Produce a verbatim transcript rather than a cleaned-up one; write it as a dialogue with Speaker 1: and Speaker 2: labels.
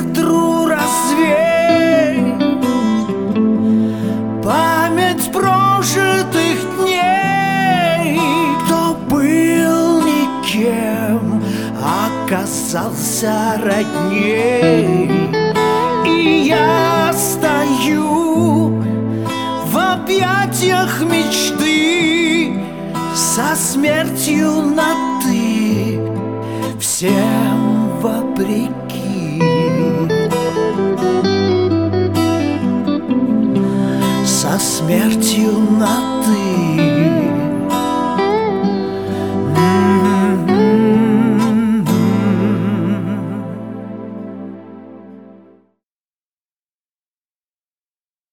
Speaker 1: ветру развей память прожитых дней. Кто был никем, оказался родней. И я стою в объятиях мечты, со смертью на «ты», всем вопреки.